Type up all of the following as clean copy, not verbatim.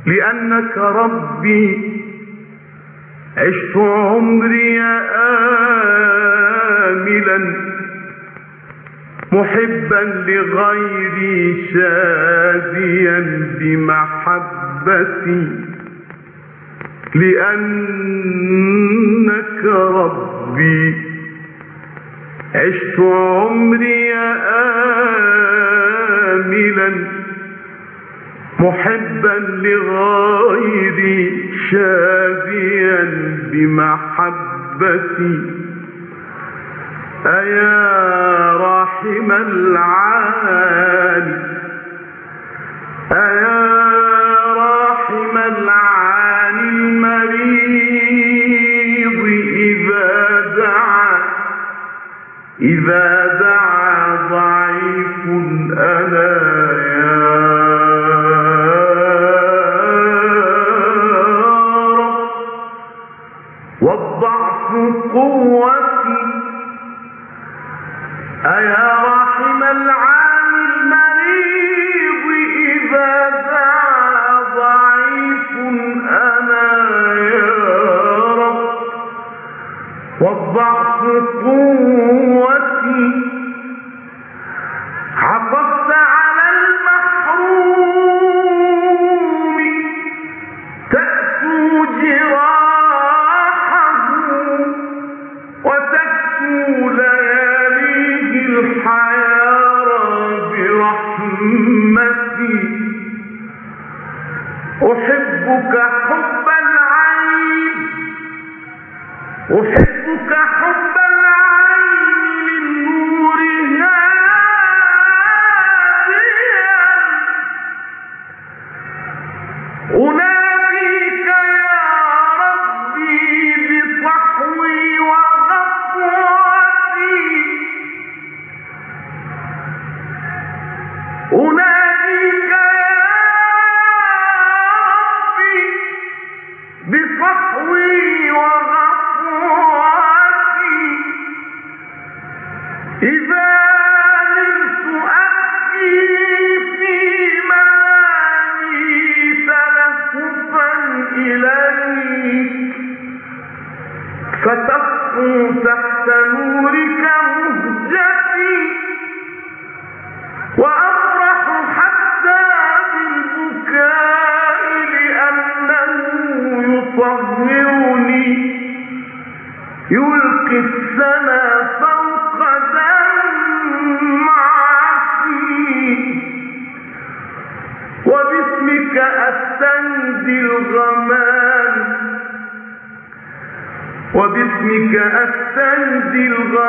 لأنك ربي عشت عمري آملا محبا لغيري شاديا بمحبتي لأنك ربي عشت عمري آملا محبا لغيري شاديا بمحبتي أيا راحم العالي أيا راحم العالي المريض إذا دعا ضعيف أنا يا رب والضعف قوتي أيا راحم العالي المريض إذا دعا ضعيف أنا يا رب والضعف قوتي عطفت على المحروم تأسو جراحه وتكسو لياليه الحيارى برحمتي أحبك حب العين أحبك حب العين للنور هاديا أناديك يا ربي بصحوي وغفوتي أناديك يا ربي بصحوي وغفوتي إذا نمت أبكي في منامي تلهفا إليك فتصفو تحت نورك مهجتي وأفرح حتى بالبكاء لأنه يطهرني يلقي السنا فوق دمعتي وباسمك أستنجي الغمام وباسمك أستنجي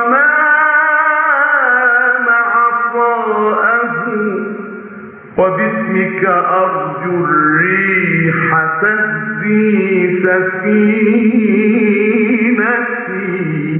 الغمام عطاءه وباسمك أرجو الريح تهدي سفينتي